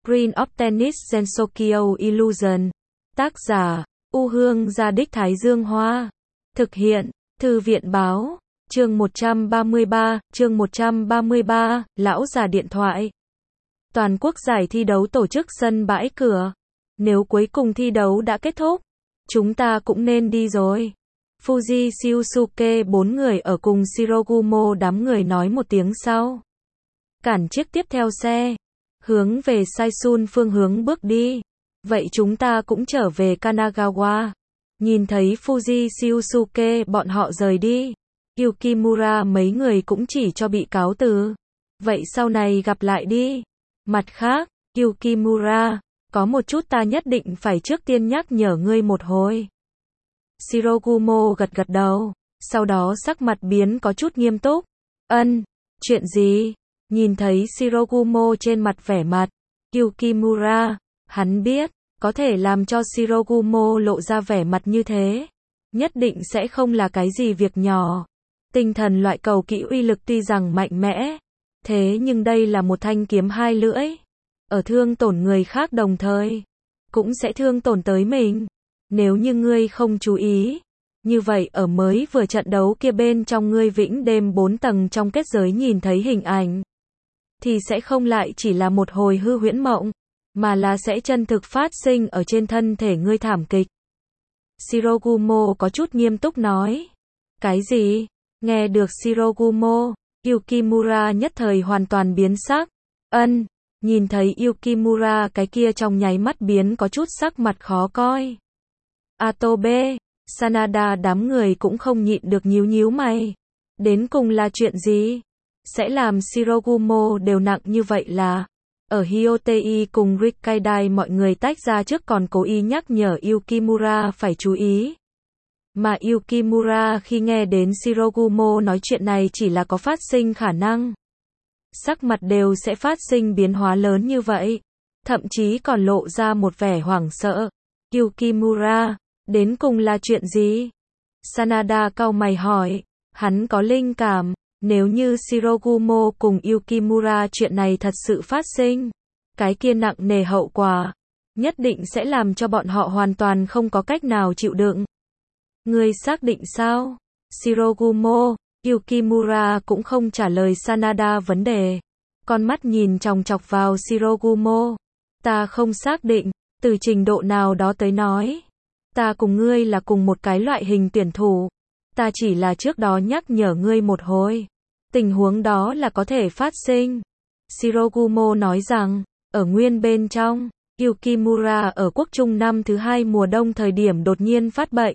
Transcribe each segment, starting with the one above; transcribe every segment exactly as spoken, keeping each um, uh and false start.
Prince of Tennis Gensokyo Illusion. Tác giả, U Hương Gia Đích Thái Dương Hoa. Thực hiện, Thư viện Báo. Chương một trăm ba mươi ba, chương một trăm ba mươi ba, Lão già điện thoại. Toàn quốc giải thi đấu tổ chức sân bãi cửa. Nếu cuối cùng thi đấu đã kết thúc, chúng ta cũng nên đi rồi. Fuji Shiosuke bốn người ở cùng Shirogumo đám người nói một tiếng sau. Cản chiếc tiếp theo xe. Hướng về Saisun phương hướng bước đi. Vậy chúng ta cũng trở về Kanagawa. Nhìn thấy Fuji Shiosuke bọn họ rời đi. Yukimura mấy người cũng chỉ cho bị cáo từ. Vậy sau này gặp lại đi. Mặt khác, Yukimura, có một chút ta nhất định phải trước tiên nhắc nhở ngươi một hồi. Shirogumo gật gật đầu, sau đó sắc mặt biến có chút nghiêm túc. Ân, chuyện gì? Nhìn thấy Shirogumo trên mặt vẻ mặt, Yukimura, hắn biết, có thể làm cho Shirogumo lộ ra vẻ mặt như thế. Nhất định sẽ không là cái gì việc nhỏ. Tinh thần loại cầu kỹ uy lực tuy rằng mạnh mẽ, thế nhưng đây là một thanh kiếm hai lưỡi. Ở thương tổn người khác đồng thời, cũng sẽ thương tổn tới mình. Nếu như ngươi không chú ý, như vậy ở mới vừa trận đấu kia bên trong ngươi vĩnh đêm bốn tầng trong kết giới nhìn thấy hình ảnh, thì sẽ không lại chỉ là một hồi hư huyễn mộng, mà là sẽ chân thực phát sinh ở trên thân thể ngươi thảm kịch. Shirogumo có chút nghiêm túc nói. Cái gì? Nghe được Shirogumo, Yukimura nhất thời hoàn toàn biến sắc. Ân, nhìn thấy Yukimura cái kia trong nháy mắt biến có chút sắc mặt khó coi. Atobe, Sanada đám người cũng không nhịn được nhíu nhíu mày. Đến cùng là chuyện gì? Sẽ làm Shirogumo đều nặng như vậy là... Ở Hyotei cùng Rikkaidai mọi người tách ra trước còn cố ý nhắc nhở Yukimura phải chú ý. Mà Yukimura khi nghe đến Shirogumo nói chuyện này chỉ là có phát sinh khả năng. Sắc mặt đều sẽ phát sinh biến hóa lớn như vậy. Thậm chí còn lộ ra một vẻ hoảng sợ. Yukimura, đến cùng là chuyện gì? Sanada cau mày hỏi. Hắn có linh cảm, nếu như Shirogumo cùng Yukimura chuyện này thật sự phát sinh, cái kia nặng nề hậu quả, nhất định sẽ làm cho bọn họ hoàn toàn không có cách nào chịu đựng. Ngươi xác định sao? Shirogumo, Yukimura cũng không trả lời Sanada vấn đề. Con mắt nhìn chòng chọc vào Shirogumo. Ta không xác định, từ trình độ nào đó tới nói. Ta cùng ngươi là cùng một cái loại hình tuyển thủ. Ta chỉ là trước đó nhắc nhở ngươi một hồi. Tình huống đó là có thể phát sinh. Shirogumo nói rằng, ở nguyên bên trong, Yukimura ở quốc trung năm thứ hai mùa đông thời điểm đột nhiên phát bệnh.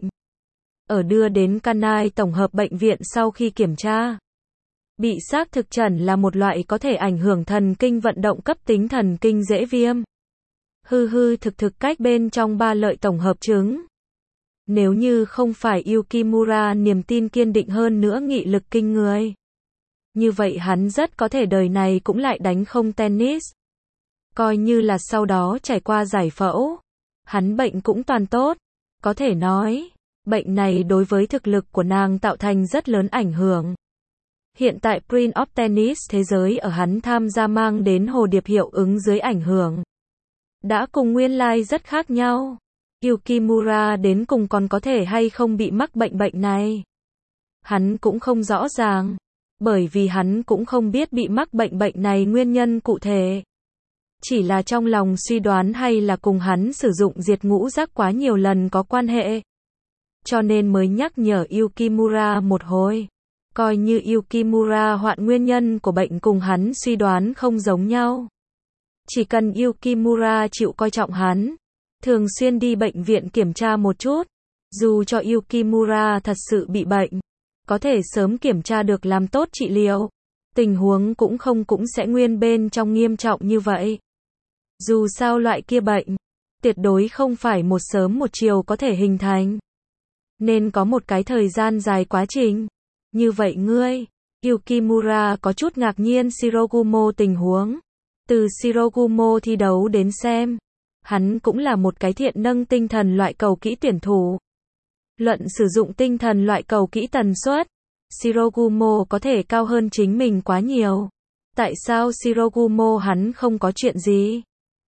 Ở đưa đến Kanai tổng hợp bệnh viện sau khi kiểm tra, bị xác thực chẩn là một loại có thể ảnh hưởng thần kinh vận động cấp tính thần kinh dễ viêm. Hư hư thực thực cách bên trong ba lợi tổng hợp chứng. Nếu như không phải Yukimura niềm tin kiên định hơn nữa nghị lực kinh người, như vậy hắn rất có thể đời này cũng lại đánh không tennis. Coi như là sau đó trải qua giải phẫu, hắn bệnh cũng toàn tốt. Có thể nói, bệnh này đối với thực lực của nàng tạo thành rất lớn ảnh hưởng. Hiện tại Prince of Tennis thế giới ở hắn tham gia mang đến hồ điệp hiệu ứng dưới ảnh hưởng, đã cùng nguyên lai rất khác nhau. Yukimura đến cùng còn có thể hay không bị mắc bệnh bệnh này, hắn cũng không rõ ràng, bởi vì hắn cũng không biết bị mắc bệnh bệnh này nguyên nhân cụ thể. Chỉ là trong lòng suy đoán hay là cùng hắn sử dụng diệt ngũ giác quá nhiều lần có quan hệ. Cho nên mới nhắc nhở Yukimura một hồi. Coi như Yukimura hoạn nguyên nhân của bệnh cùng hắn suy đoán không giống nhau. Chỉ cần Yukimura chịu coi trọng hắn, thường xuyên đi bệnh viện kiểm tra một chút, dù cho Yukimura thật sự bị bệnh, có thể sớm kiểm tra được làm tốt trị liệu, tình huống cũng không cũng sẽ nguyên bên trong nghiêm trọng như vậy. Dù sao loại kia bệnh, tuyệt đối không phải một sớm một chiều có thể hình thành, nên có một cái thời gian dài quá trình. Như vậy ngươi, Yukimura có chút ngạc nhiên Shirogumo tình huống. Từ Shirogumo thi đấu đến xem, hắn cũng là một cái thiện nâng tinh thần loại cầu kỹ tuyển thủ. Luận sử dụng tinh thần loại cầu kỹ tần suất, Shirogumo có thể cao hơn chính mình quá nhiều. Tại sao Shirogumo hắn không có chuyện gì?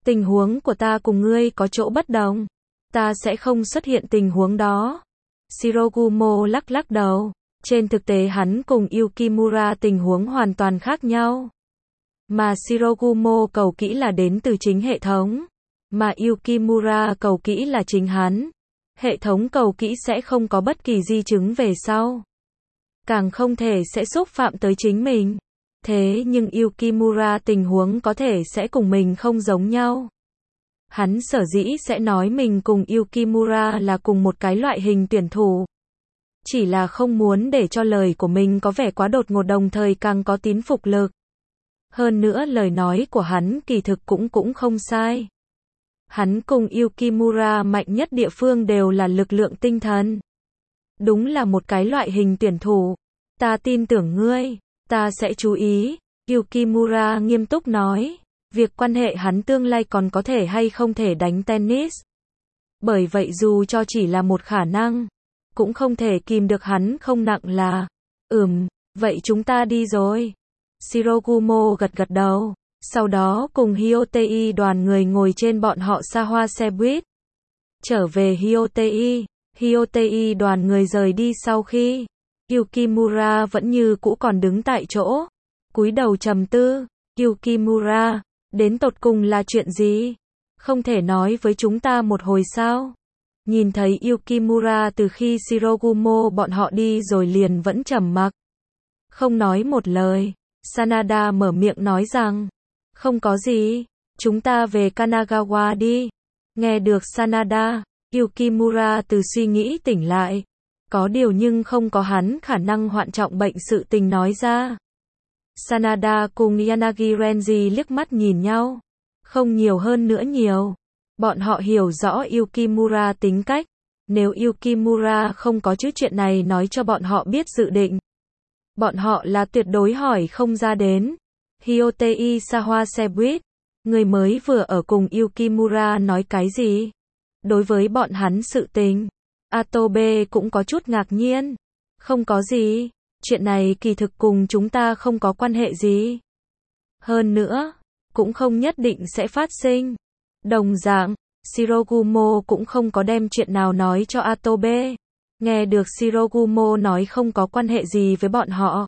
Tình huống của ta cùng ngươi có chỗ bất đồng. Ta sẽ không xuất hiện tình huống đó. Shirogumo lắc lắc đầu. Trên thực tế hắn cùng Yukimura tình huống hoàn toàn khác nhau. Mà Shirogumo cầu kỹ là đến từ chính hệ thống. Mà Yukimura cầu kỹ là chính hắn. Hệ thống cầu kỹ sẽ không có bất kỳ di chứng về sau. Càng không thể sẽ xúc phạm tới chính mình. Thế nhưng Yukimura tình huống có thể sẽ cùng mình không giống nhau. Hắn sở dĩ sẽ nói mình cùng Yukimura là cùng một cái loại hình tuyển thủ. Chỉ là không muốn để cho lời của mình có vẻ quá đột ngột, đồng thời càng có tín phục lực. Hơn nữa lời nói của hắn kỳ thực cũng cũng không sai. Hắn cùng Yukimura mạnh nhất địa phương đều là lực lượng tinh thần. Đúng là một cái loại hình tuyển thủ. Ta tin tưởng ngươi, ta sẽ chú ý. Yukimura nghiêm túc nói. Việc quan hệ hắn tương lai còn có thể hay không thể đánh tennis. Bởi vậy dù cho chỉ là một khả năng, cũng không thể kìm được hắn không nặng là. Ừm, vậy chúng ta đi rồi. Shirogumo gật gật đầu. Sau đó cùng Hyotei đoàn người ngồi trên bọn họ xa hoa xe buýt. Trở về Hyotei, Hyotei đoàn người rời đi sau khi Yukimura vẫn như cũ còn đứng tại chỗ, cúi đầu trầm tư. Yukimura, đến tột cùng là chuyện gì? Không thể nói với chúng ta một hồi sao? Nhìn thấy Yukimura từ khi Shirogumo bọn họ đi rồi liền vẫn trầm mặc, không nói một lời. Sanada mở miệng nói rằng, không có gì, chúng ta về Kanagawa đi. Nghe được Sanada, Yukimura từ suy nghĩ tỉnh lại. Có điều nhưng không có hắn khả năng hoạn trọng bệnh sự tình nói ra. Sanada cùng Yanagi Renji liếc mắt nhìn nhau. Không nhiều hơn nữa nhiều. Bọn họ hiểu rõ Yukimura tính cách. Nếu Yukimura không có chút chuyện này nói cho bọn họ biết dự định, bọn họ là tuyệt đối hỏi không ra đến. Hyotei xa hoa xe buýt. Người mới vừa ở cùng Yukimura nói cái gì? Đối với bọn hắn sự tình, Atobe cũng có chút ngạc nhiên. Không có gì. Chuyện này kỳ thực cùng chúng ta không có quan hệ gì. Hơn nữa, cũng không nhất định sẽ phát sinh. Đồng dạng, Shirogumo cũng không có đem chuyện nào nói cho Atobe. Nghe được Shirogumo nói không có quan hệ gì với bọn họ,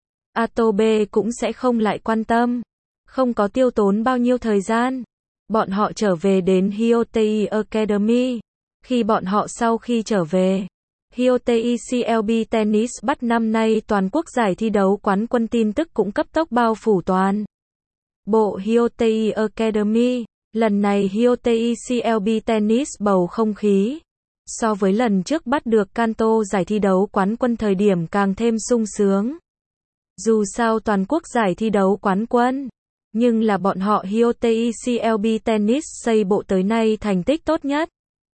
Atobe cũng sẽ không lại quan tâm. Không có tiêu tốn bao nhiêu thời gian, bọn họ trở về đến Hyotei Academy. Khi bọn họ sau khi trở về, Hyotei xê lờ bê Tennis bắt năm nay toàn quốc giải thi đấu quán quân tin tức cũng cấp tốc bao phủ toàn bộ Hyotei Academy. Lần này Hyotei xê lờ bê Tennis bầu không khí so với lần trước bắt được Kanto giải thi đấu quán quân thời điểm càng thêm sung sướng. Dù sao toàn quốc giải thi đấu quán quân, nhưng là bọn họ Hyotei xê lờ bê Tennis xây bộ tới nay thành tích tốt nhất.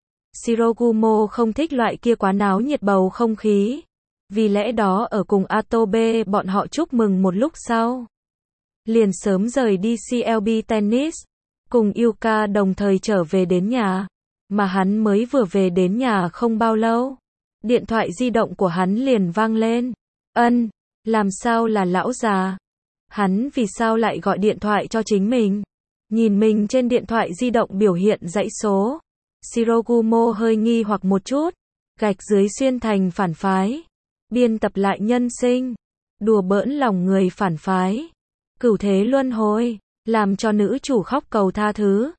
Shirogumo không thích loại kia quá náo nhiệt bầu không khí. Vì lẽ đó ở cùng Atobe bọn họ chúc mừng một lúc sau, liền sớm rời đi xê lờ bê Tennis, cùng Yuka đồng thời trở về đến nhà. Mà hắn mới vừa về đến nhà không bao lâu, điện thoại di động của hắn liền vang lên. Ân, làm sao là lão già? Hắn vì sao lại gọi điện thoại cho chính mình? Nhìn mình trên điện thoại di động biểu hiện dãy số, Shirogumo hơi nghi hoặc một chút. Gạch dưới xuyên thành phản phái, biên tập lại nhân sinh, đùa bỡn lòng người phản phái, cửu thế luân hồi, làm cho nữ chủ khóc cầu tha thứ.